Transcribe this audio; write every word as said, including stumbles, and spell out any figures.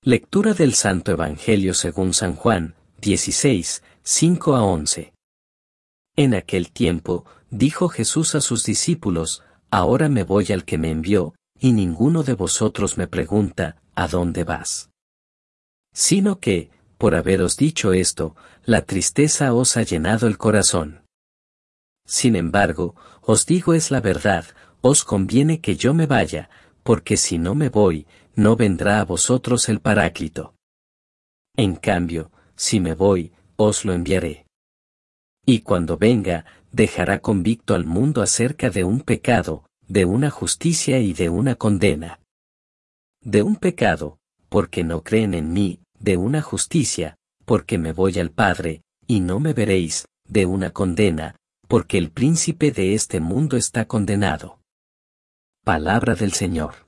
Lectura del Santo Evangelio según San Juan, dieciséis, cinco a once. En aquel tiempo, dijo Jesús a sus discípulos, ahora me voy al que me envió, y ninguno de vosotros me pregunta, ¿a dónde vas? Sino que, por haberos dicho esto, la tristeza os ha llenado el corazón. Sin embargo, os digo es la verdad, os conviene que yo me vaya, porque si no me voy, no vendrá a vosotros el Paráclito. En cambio, si me voy, os lo enviaré. Y cuando venga, dejará convicto al mundo acerca de un pecado, de una justicia y de una condena. De un pecado, porque no creen en mí, de una justicia, porque me voy al Padre, y no me veréis, de una condena, porque el príncipe de este mundo está condenado. Palabra del Señor.